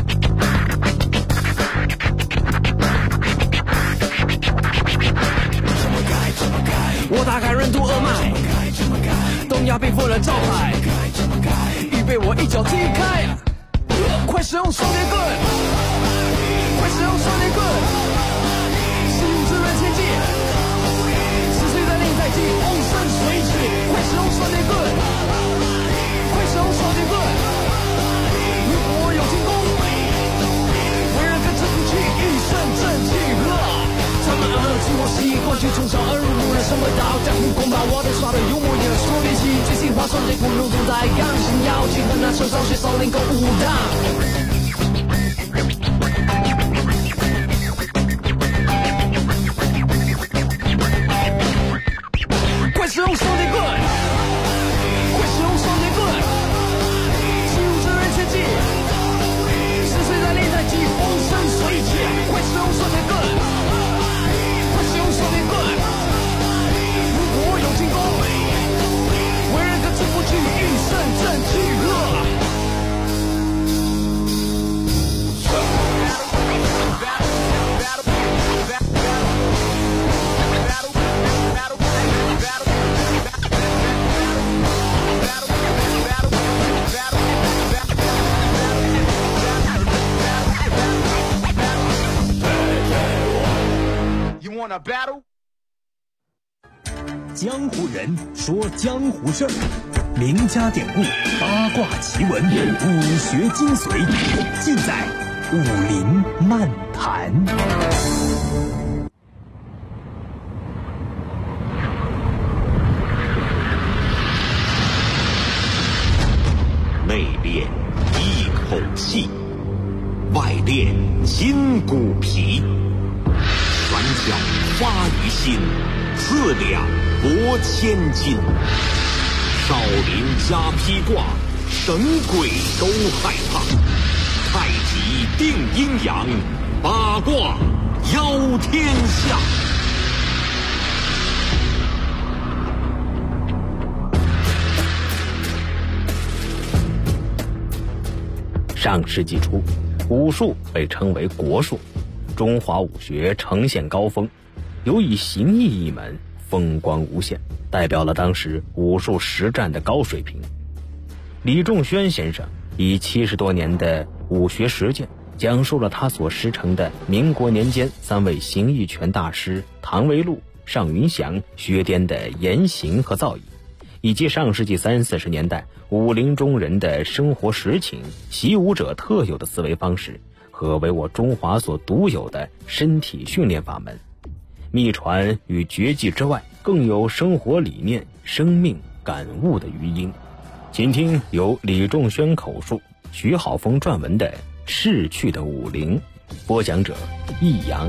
东亚背负了招牌，已被我一脚踢开。快使用双截棍，快使用双截棍，习武之人切记，撕碎在内在即瓮声水起。快使用双截棍，快使用双截棍，如果有进攻，为人跟着不气，一身正气他们自我习惯去从小耳濡目染，什么道江湖公把我的耍的幽默也说练习，最新话双截棍融入在钢琴摇起，和那手上学少林功武道。快使用双截棍，快使用双截棍，习武之人切记，撕碎在内在即风生水起。快使用双截棍，快使用双截棍，如果有进攻，为人跟着不惧，一身正气江湖人说江湖事儿，名家典故、八卦奇闻、武学精髓，尽在武林漫谈。 内练一口气，外练筋骨皮，拳脚发于心，四两拨千斤。少林加披挂，神鬼都害怕。太极定阴阳，八卦邀天下。 上世纪初，武术被称为国术，中华武学呈现高峰，尤以形意一门风光无限，代表了当时武术实战的高水平。李仲轩先生以70多年的武学实践，讲述了他所师承的民国年间3位形意拳大师唐维禄、尚云祥学颠的言行和造诣，以及上世纪30、40年代武林中人的生活实情、习武者特有的思维方式和为我中华所独有的身体训练法门。秘传与绝技之外，更有生活理念、生命感悟的余音。请听由李仲轩口述、徐浩峰撰文的《逝去的武林》，播讲者易阳。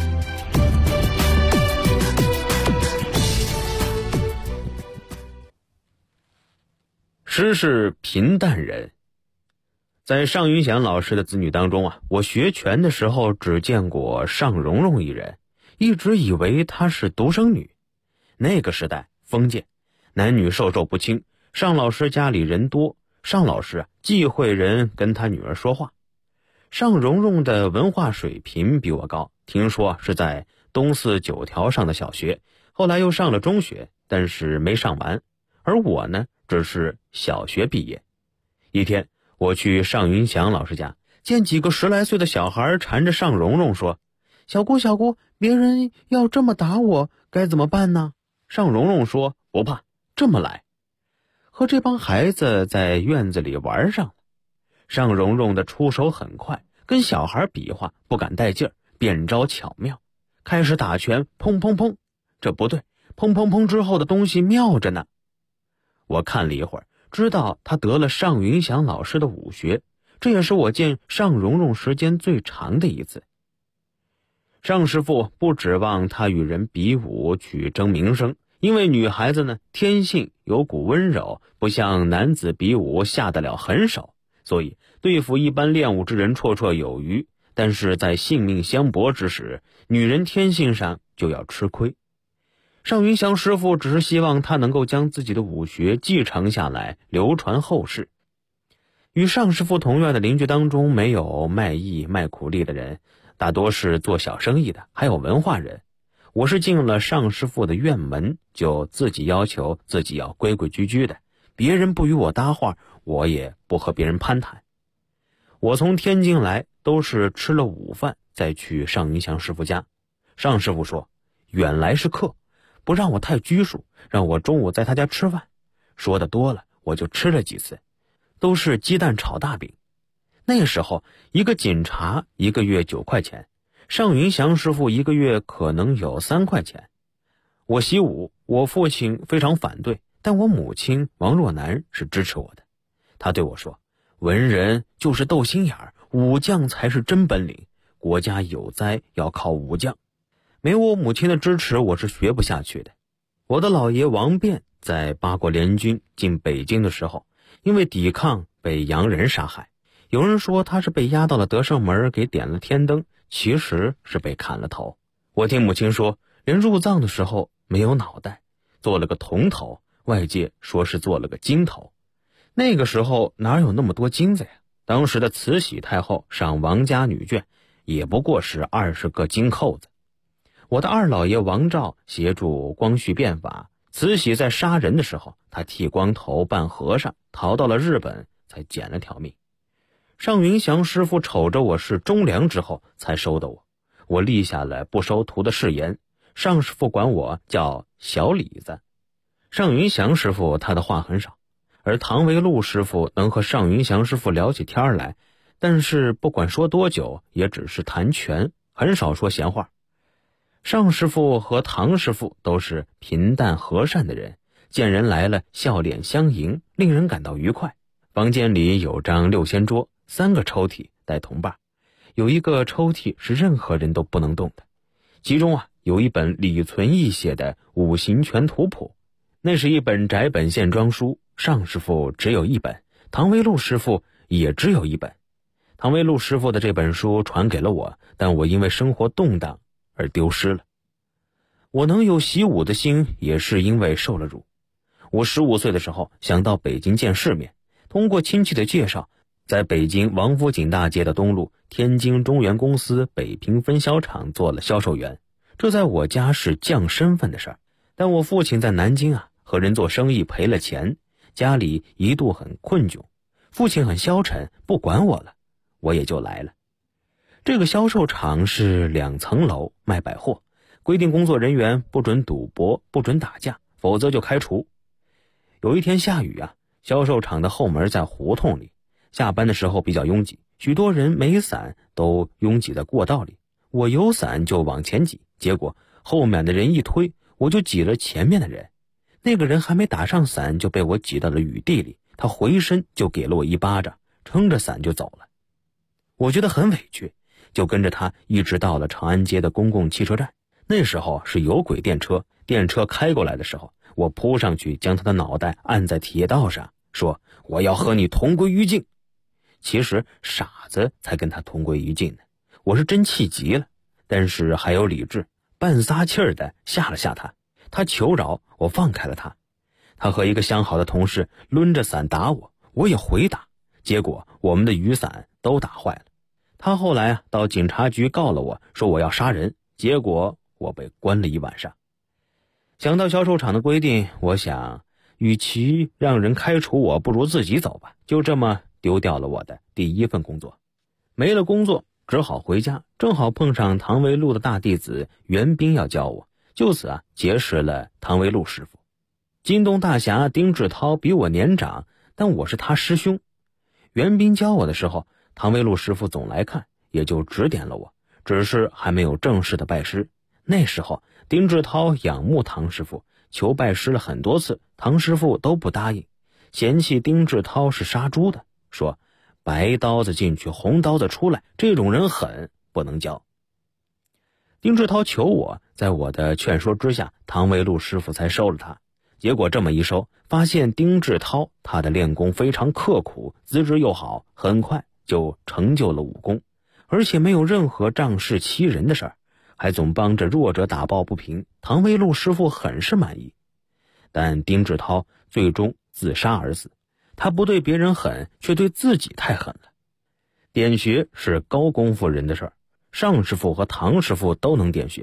师是平淡人。在尚云祥老师的子女当中我学拳的时候只见过尚蓉蓉一人，一直以为她是独生女。那个时代封建，男女授受不亲，尚老师家里人多，尚老师忌讳人跟他女儿说话。尚蓉蓉的文化水平比我高，听说是在东四9条上的小学，后来又上了中学，但是没上完。而我呢，只是小学毕业。一天我去尚云祥老师家，见几个10来岁的小孩缠着尚蓉蓉说：小姑小姑，别人要这么打我，该怎么办呢？尚蓉蓉说：不怕，这么来。和这帮孩子在院子里玩上了。尚蓉蓉的出手很快，跟小孩比划不敢带劲儿，变招巧妙，开始打拳，砰砰砰。这不对，砰砰砰之后的东西妙着呢。我看了一会儿，知道他得了尚云祥老师的武学，这也是我见尚蓉蓉时间最长的一次。尚师傅不指望他与人比武去争名声，因为女孩子呢天性有股温柔，不像男子比武下得了狠手，所以对付一般练武之人绰绰有余。但是在性命相搏之时，女人天性上就要吃亏。尚云祥师傅只是希望他能够将自己的武学继承下来，流传后世。与尚师傅同院的邻居当中，没有卖艺卖苦力的人，大多是做小生意的，还有文化人。 我是进了尚师傅的院门，就自己要求自己要规规矩矩的，别人不与我搭话，我也不和别人攀谈。我从天津来都是吃了午饭再去尚云祥师傅家。尚师傅说远来是客，不让我太拘束，让我中午在他家吃饭。说的多了，我就吃了几次，都是鸡蛋炒大饼。那时候一个警察1个月9块钱，尚云祥师傅1个月可能有3块钱。我习武，我父亲非常反对，但我母亲王若楠是支持我的。她对我说，文人就是斗心眼儿，武将才是真本领，国家有灾要靠武将。没有我母亲的支持，我是学不下去的。我的老爷王辩在八国联军进北京的时候，因为抵抗被洋人杀害。有人说他是被押到了德胜门给点了天灯，其实是被砍了头。我听母亲说，连入葬的时候没有脑袋，做了个铜头，外界说是做了个金头。那个时候哪有那么多金子呀？当时的慈禧太后上王家女眷，也不过是20个金扣子。我的二老爷王照协助光绪变法，慈禧在杀人的时候，他剃光头扮和尚，逃到了日本，才捡了条命。尚云祥师傅瞅着我是忠良之后才收的我，我立下了不收徒的誓言。尚师傅管我叫小李子。尚云祥师傅他的话很少，而唐维禄师傅能和尚云祥师傅聊起天来，但是不管说多久，也只是谈拳，很少说闲话。尚师傅和唐师傅都是平淡和善的人，见人来了笑脸相迎，令人感到愉快。房间里有张6仙桌，3个抽屉带铜把，有一个抽屉是任何人都不能动的，其中有一本李存义写的《五行拳图谱》，那是一本窄本线装书，尚师傅只有1本，唐维禄师傅也只有1本。唐维禄师傅的这本书传给了我，但我因为生活动荡而丢失了。我能有习武的心，也是因为受了辱。我15岁的时候想到北京见世面，通过亲戚的介绍，在北京王府井大街的东路天津中原公司北平分销厂做了销售员。这在我家是降身份的事儿，但我父亲在南京和人做生意赔了钱，家里一度很困窘，父亲很消沉，不管我了，我也就来了。这个销售场是2层楼，卖百货，规定工作人员不准赌博，不准打架，否则就开除。有一天下雨销售场的后门在胡同里，下班的时候比较拥挤，许多人没伞都拥挤在过道里。我有伞就往前挤，结果后面的人一推，我就挤了前面的人。那个人还没打上伞就被我挤到了雨地里，他回身就给了我1巴掌，撑着伞就走了。我觉得很委屈，就跟着他一直到了长安街的公共汽车站。那时候是有轨电车，电车开过来的时候，我扑上去将他的脑袋按在铁道上，说我要和你同归于尽。其实傻子才跟他同归于尽呢。我是真气急了，但是还有理智，半撒气儿的吓了吓他。他求饶，我放开了他。他和一个相好的同事抡着伞打我，我也回打，结果我们的雨伞都打坏了。他后来到警察局告了我，说我要杀人，结果我被关了1晚上。想到销售场的规定，我想与其让人开除我，不如自己走吧。就这么丢掉了我的第1份工作。没了工作，只好回家，正好碰上唐维禄的大弟子袁彬要教我，就此结识了唐维禄师傅。京东大侠丁志涛比我年长，但我是他师兄。袁彬教我的时候，唐维禄师傅总来看，也就指点了我，只是还没有正式的拜师。那时候丁志涛仰慕唐师傅，求拜师了很多次，唐师傅都不答应，嫌弃丁志涛是杀猪的，说白刀子进去，红刀子出来，这种人狠，不能教。丁志涛求我，在我的劝说之下，唐维禄师傅才收了他。结果这么一收，发现丁志涛他的练功非常刻苦，资质又好，很快就成就了武功，而且没有任何仗势欺人的事儿，还总帮着弱者打抱不平。唐维禄师傅很是满意。但丁志涛最终自杀而死，他不对别人狠，却对自己太狠了。点穴是高功夫人的事儿，尚师傅和唐师傅都能点穴，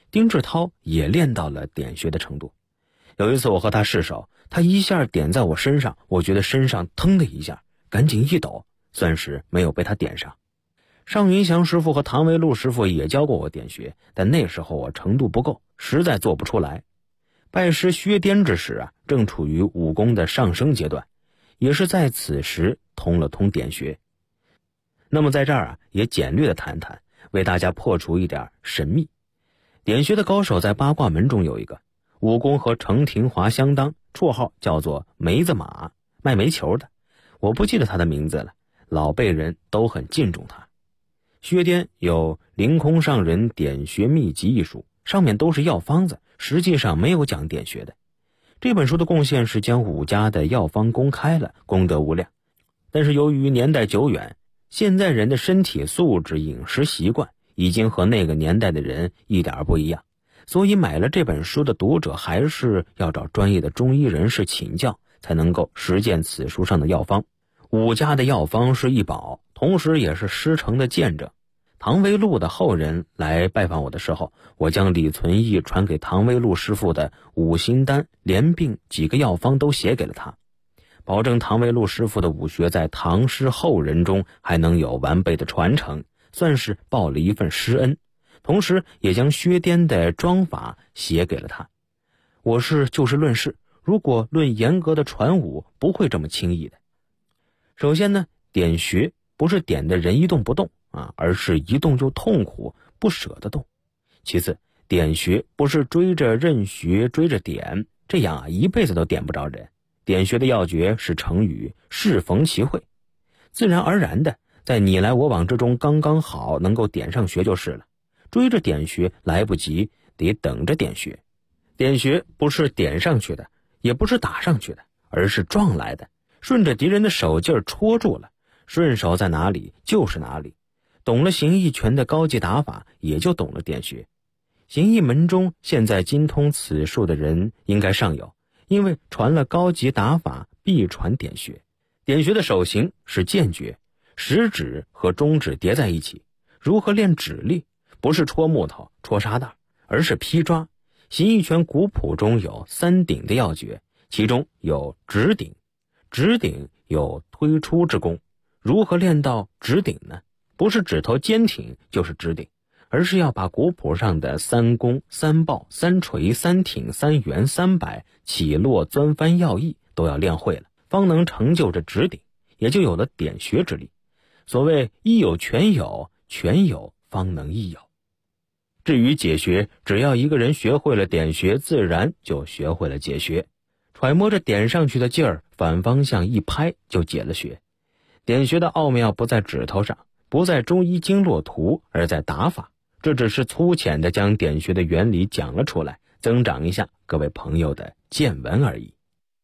丁志涛也练到了点穴的程度。有一次我和他试手，他一下点在我身上，我觉得身上腾的一下，赶紧一抖，算是没有被他点上。尚云祥师傅和唐维禄师傅也教过我点穴，但那时候我程度不够，实在做不出来。拜师薛颠之时正处于武功的上升阶段，也是在此时通了通点穴。那么在这儿也简略的谈谈，为大家破除一点神秘。点穴的高手在八卦门中有一个，武功和程廷华相当，绰号叫做梅子马，卖煤球的，我不记得他的名字了，老辈人都很敬重他。薛颠有凌空上人点穴秘籍一书，上面都是药方子，实际上没有讲点穴的。这本书的贡献是将武家的药方公开了，功德无量。但是由于年代久远，现在人的身体素质、饮食习惯已经和那个年代的人一点不一样，所以买了这本书的读者还是要找专业的中医人士请教，才能够实践此书上的药方。武家的药方是一宝，同时也是师承的见证。唐维禄的后人来拜访我的时候，我将李存义传给唐维禄师傅的五行丹连并几个药方都写给了他，保证唐维禄师傅的武学在唐师后人中还能有完备的传承，算是报了一份师恩。同时也将薛颠的装法写给了他。我是就事论事，如果论严格的传武，不会这么轻易的。首先呢，点穴不是点的人一动不动而是一动就痛苦，不舍得动。其次，点穴不是追着任穴追着点，这样一辈子都点不着人。点穴的要诀是成语适逢其会，自然而然的在你来我往之中刚刚好能够点上穴就是了。追着点穴来不及，得等着点穴。点穴不是点上去的，也不是打上去的，而是撞来的，顺着敌人的手劲儿戳住了，顺手在哪里就是哪里。懂了形意拳的高级打法，也就懂了点穴。形意门中现在精通此术的人应该尚有，因为传了高级打法必传点穴。点穴的手型是剑诀，食指和中指叠在一起。如何练指力？不是戳木头戳沙袋，而是劈抓。形意拳古谱中有三顶的要诀，其中有指顶。指顶有推出之功。如何练到指顶呢？不是指头尖挺就是指顶，而是要把古谱上的三弓、三抱、三锤、三挺、三圆、三摆、起落、钻翻要义都要练会了，方能成就这指顶，也就有了点穴之力。所谓一有全有，全有方能一有。至于解穴，只要一个人学会了点穴，自然就学会了解穴。揣摩着点上去的劲儿，反方向一拍就解了穴。点穴的奥妙不在指头上，不在中医经络图，而在打法。这只是粗浅的将点穴的原理讲了出来，增长一下各位朋友的见闻而已。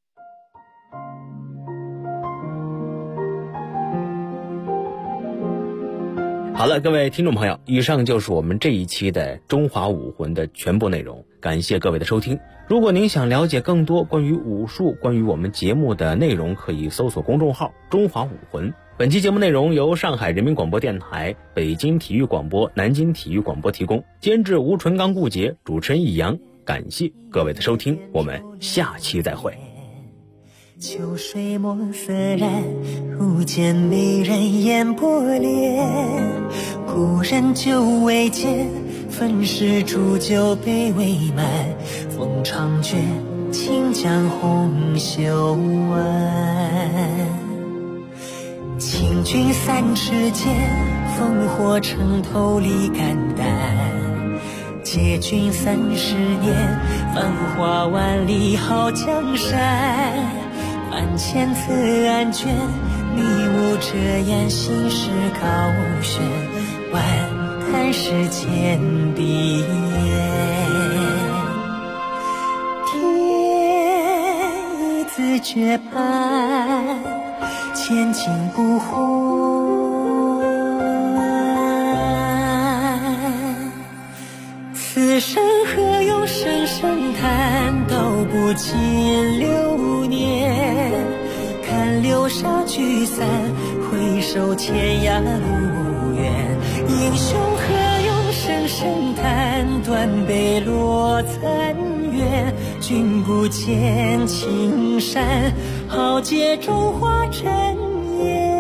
好了，各位听众朋友，以上就是我们这一期的中华武魂的全部内容，感谢各位的收听。如果您想了解更多关于武术、关于我们节目的内容，可以搜索公众号中华武魂。本期节目内容由上海人民广播电台、北京体育广播、南京体育广播提供，监制吴纯刚、顾杰，主持人易阳。感谢各位的收听，我们下期再会。 秋水墨色染，忽见美人眼波涟。故人久未见，分时煮酒杯未满。风长卷，轻将红袖挽。请君三尺剑，烽火城头立肝胆。借君30年，繁华万里好江山。万千字案卷，迷雾遮掩心事高悬。万叹世间碧烟，天意自绝判，千金不换。此生何用声声叹，道不尽流年。看流沙聚散，回首天涯路远。英雄何用声声叹，断北落残垣，君不见青山，豪杰中华尘烟。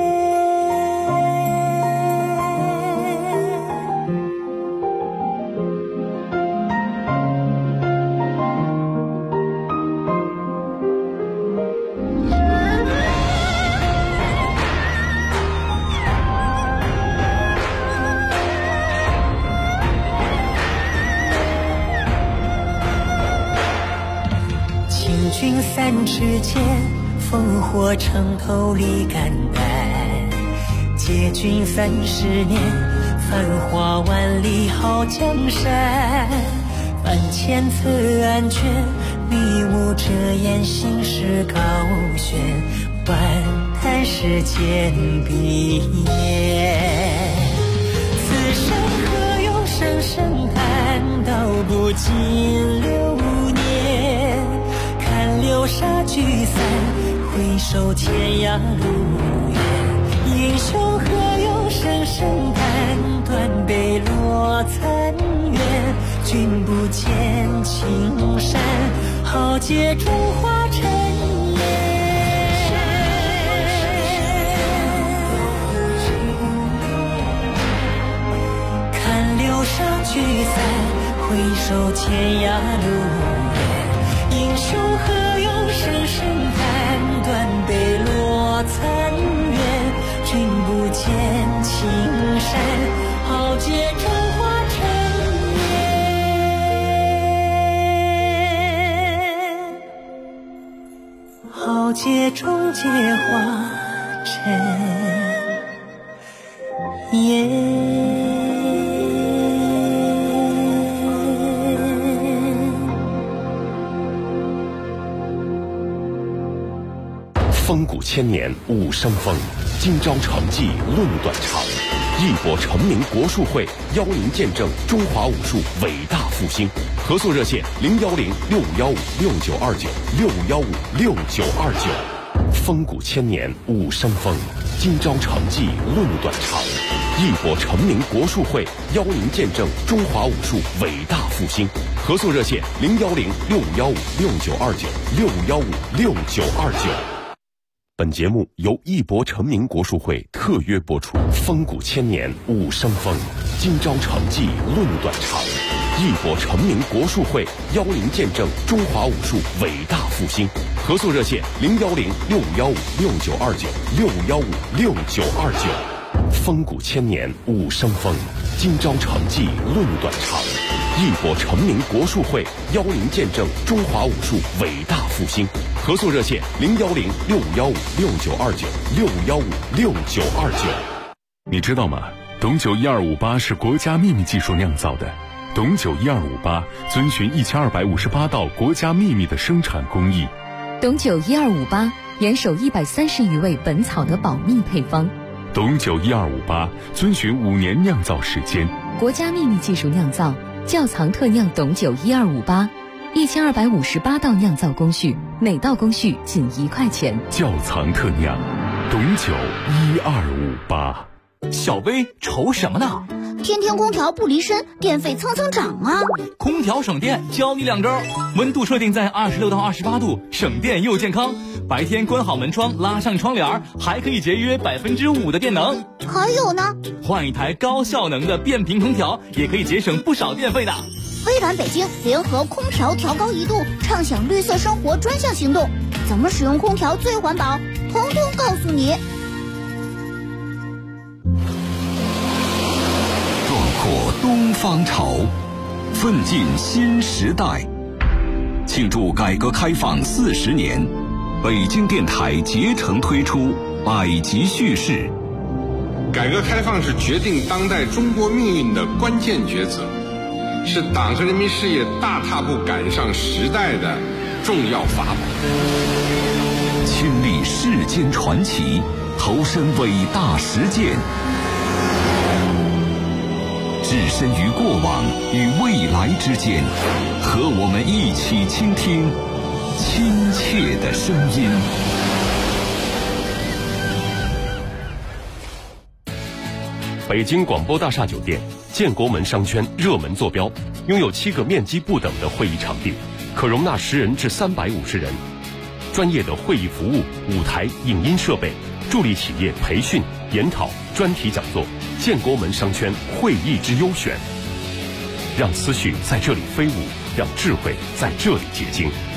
君三尺剑，烽火城头立肝胆。借君30年，繁华万里好江山。翻千册案卷，迷雾遮掩心事高悬。万叹世间笔眼，此生何用声声叹，道不尽流年。流沙聚散，回首天涯路远。英雄何用声声叹，断北落残垣。君不见青山，豪杰中华尘烟。看流沙聚散，回首天涯路远。英雄何用声声叹，断北落残垣。君不见青山，豪杰中华尘烟。豪杰中皆化尘烟。 风骨千年武生风，今朝成绩论短长。义博成名国术会邀您见证中华武术伟大复兴。合作热线：615-615-6929，615-6929。风骨千年武生风，今朝成绩论短长。义博成名国术会邀您见证中华武术伟大复兴。合作热线：615-615-6929，615-6929。本节目由义博成名国术会特约播出。风骨千年武生风，今朝成绩论短长。义博成名国术会邀您见证中华武术伟大复兴。合作热线：615-615-6929，615-6929。风骨千年武生风，今朝成绩论短长。义博成名国术会邀您见证中华武术伟大复兴。合作热线：615-615-6929，615-6929。 你知道吗？董酒1258是国家秘密技术酿造的。董酒1258遵循1258道国家秘密的生产工艺。 董酒1258严守130余味本草的保密配方。 董酒1258遵循5年酿造时间， 国家秘密技术酿造，窖藏特酿董酒1258，1258道酿造工序，每道工序仅1块钱。 窖藏特酿，董酒1258。 小薇愁什么呢？ 天天空调不离身，电费蹭蹭涨啊！ 空调省电，教你2招：温度设定在26到28度，省电又健康。白天关好门窗，拉上窗帘，还可以节约5%的电能。 还有呢， 换一台高效能的变频空调，也可以节省不少电费的。 微软北京联合空调调高1度，畅享绿色生活专项行动，怎么使用空调最环保，统统告诉你。 破东方潮，奋进新时代。庆祝改革开放40年，北京电台竭诚推出百集叙事。 改革开放是决定当代中国命运的关键抉择，是党和人民事业大踏步赶上时代的重要法宝。 亲历世间传奇，投身伟大实践，置身于过往与未来之间，和我们一起倾听亲切的声音。 北京广播大厦酒店建国门商圈热门坐标，拥有7个面积不等的会议场地，可容纳10人至350人。专业的会议服务、舞台、影音设备，助力企业培训、研讨、专题讲座。建国门商圈会议之优选，让思绪在这里飞舞，让智慧在这里结晶。